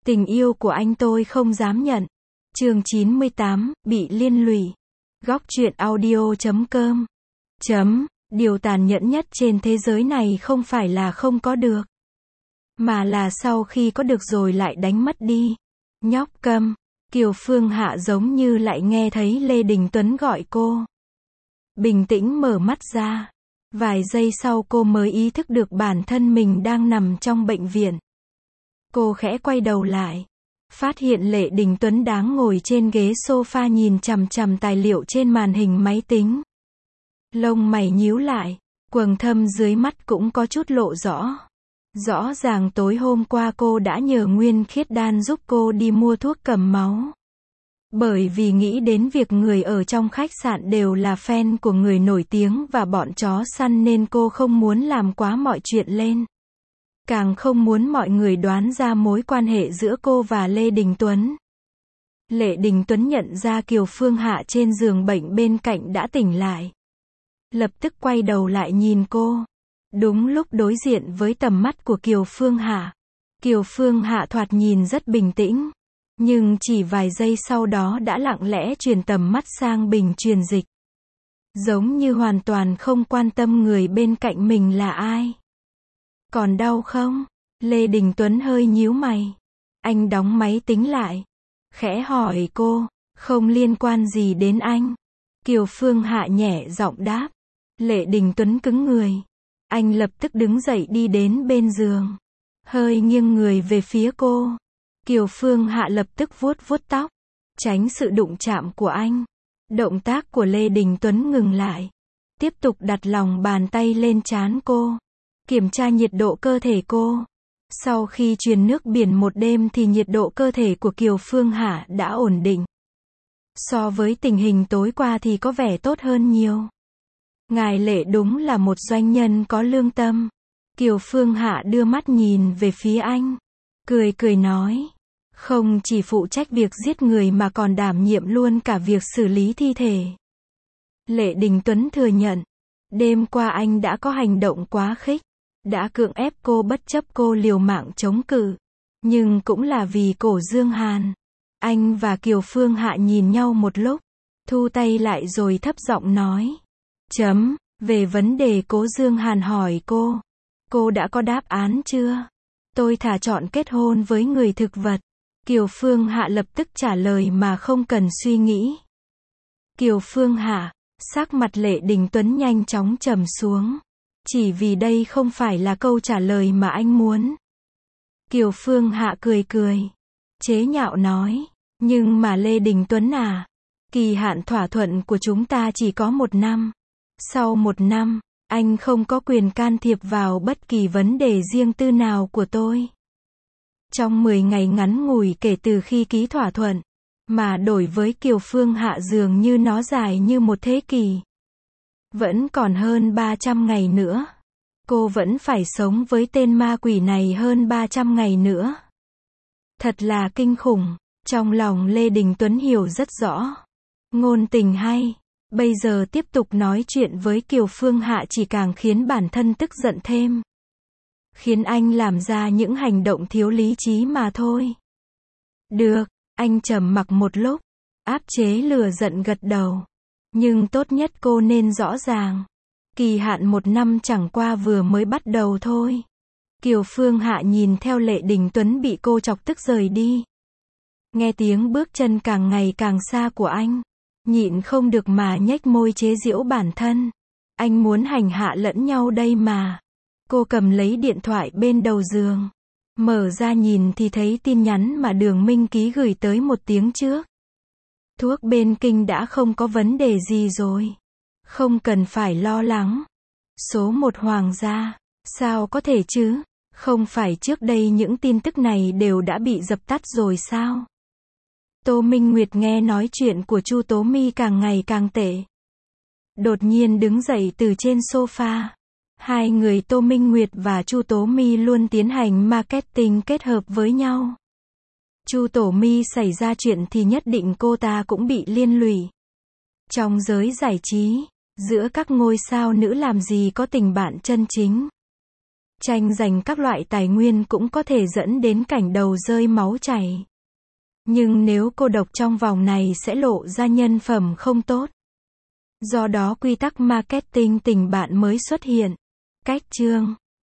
Tình yêu của anh tôi không dám nhận. Chương 98, bị liên lụy. Góc truyện audio.com. Điều tàn nhẫn nhất trên thế giới này không phải là không có được, mà là sau khi có được rồi lại đánh mất đi. Nhóc câm. Kiều Phương Hạ giống như lại nghe thấy Lê Đình Tuấn gọi cô. Bình tĩnh mở mắt ra. Vài giây sau cô mới ý thức được bản thân mình đang nằm trong bệnh viện. Cô khẽ quay đầu lại. Phát hiện Lê Đình Tuấn đang ngồi trên ghế sofa nhìn chằm chằm tài liệu trên màn hình máy tính. Lông mày nhíu lại, quầng thâm dưới mắt cũng có chút lộ rõ. Rõ ràng tối hôm qua cô đã nhờ Nguyên Khiết Đan giúp cô đi mua thuốc cầm máu. Bởi vì nghĩ đến việc người ở trong khách sạn đều là fan của người nổi tiếng và bọn chó săn nên cô không muốn làm quá mọi chuyện lên. Càng không muốn mọi người đoán ra mối quan hệ giữa cô và Lê Đình Tuấn. Lê Đình Tuấn nhận ra Kiều Phương Hạ trên giường bệnh bên cạnh đã tỉnh lại. Lập tức quay đầu lại nhìn cô. Đúng lúc đối diện với tầm mắt của Kiều Phương Hạ. Kiều Phương Hạ thoạt nhìn rất bình tĩnh. Nhưng chỉ vài giây sau đó đã lặng lẽ chuyển tầm mắt sang bình truyền dịch. Giống như hoàn toàn không quan tâm người bên cạnh mình là ai. Còn đau không? Lê Đình Tuấn hơi nhíu mày. Anh đóng máy tính lại. Khẽ hỏi cô. Không liên quan gì đến anh. Kiều Phương Hạ nhẹ giọng đáp. Lê Đình Tuấn cứng người. Anh lập tức đứng dậy đi đến bên giường. Hơi nghiêng người về phía cô. Kiều Phương Hạ lập tức vuốt tóc. Tránh sự đụng chạm của anh. Động tác của Lê Đình Tuấn ngừng lại. Tiếp tục đặt lòng bàn tay lên trán cô. Kiểm tra nhiệt độ cơ thể cô. Sau khi truyền nước biển một đêm thì nhiệt độ cơ thể của Kiều Phương Hạ đã ổn định. So với tình hình tối qua thì có vẻ tốt hơn nhiều. Ngài Lệ đúng là một doanh nhân có lương tâm. Kiều Phương Hạ đưa mắt nhìn về phía anh. Cười nói. Không chỉ phụ trách việc giết người mà còn đảm nhiệm luôn cả việc xử lý thi thể. Lê Đình Tuấn thừa nhận. Đêm qua anh đã có hành động quá khích. Đã cưỡng ép cô bất chấp cô liều mạng chống cự. Nhưng cũng là vì Cổ Dương Hàn. Anh và Kiều Phương Hạ nhìn nhau một lúc. Thu tay lại rồi thấp giọng nói. Về vấn đề Cố Dương Hàn hỏi cô. Cô đã có đáp án chưa? Tôi thà chọn kết hôn với người thực vật. Kiều Phương Hạ lập tức trả lời mà không cần suy nghĩ. Kiều Phương Hạ, sắc mặt Lê Đình Tuấn nhanh chóng trầm xuống. Chỉ vì đây không phải là câu trả lời mà anh muốn. Kiều Phương Hạ cười. Chế nhạo nói. Nhưng mà Lê Đình Tuấn à, kỳ hạn thỏa thuận của chúng ta chỉ có 1 năm. Sau 1 năm, anh không có quyền can thiệp vào bất kỳ vấn đề riêng tư nào của tôi. Trong 10 ngày ngắn ngủi kể từ khi ký thỏa thuận, mà đổi với Kiều Phương Hạ dường như nó dài như một thế kỷ. Vẫn còn hơn 300 ngày nữa. Cô vẫn phải sống với tên ma quỷ này hơn 300 ngày nữa. Thật là kinh khủng. Trong lòng Lê Đình Tuấn hiểu rất rõ. Ngôn tình hay. Bây giờ tiếp tục nói chuyện với Kiều Phương Hạ chỉ càng khiến bản thân tức giận thêm. Khiến anh làm ra những hành động thiếu lý trí mà thôi. Được, anh trầm mặc một lúc. Áp chế lửa giận gật đầu. Nhưng tốt nhất cô nên rõ ràng. Kỳ hạn 1 năm chẳng qua vừa mới bắt đầu thôi. Kiều Phương Hạ nhìn theo Lê Đình Tuấn bị cô chọc tức rời đi. Nghe tiếng bước chân càng ngày càng xa của anh. Nhịn không được mà nhếch môi chế giễu bản thân. Anh muốn hành hạ lẫn nhau đây mà. Cô cầm lấy điện thoại bên đầu giường. Mở ra nhìn thì thấy tin nhắn mà Đường Minh Ký gửi tới 1 tiếng trước. Thuốc bên kinh đã không có vấn đề gì rồi. Không cần phải lo lắng. Số 1 Hoàng gia. Sao có thể chứ? Không phải trước đây những tin tức này đều đã bị dập tắt rồi sao? Tô Minh Nguyệt nghe nói chuyện của Chu Tố My càng ngày càng tệ. Đột nhiên đứng dậy từ trên sofa. Hai người Tô Minh Nguyệt và Chu Tố My luôn tiến hành marketing kết hợp với nhau. Chu Tố My xảy ra chuyện thì nhất định cô ta cũng bị liên lụy. Trong giới giải trí, giữa các ngôi sao nữ làm gì có tình bạn chân chính. Tranh giành các loại tài nguyên cũng có thể dẫn đến cảnh đầu rơi máu chảy. Nhưng nếu cô độc trong vòng này sẽ lộ ra nhân phẩm không tốt. Do đó quy tắc marketing tình bạn mới xuất hiện. Cách chương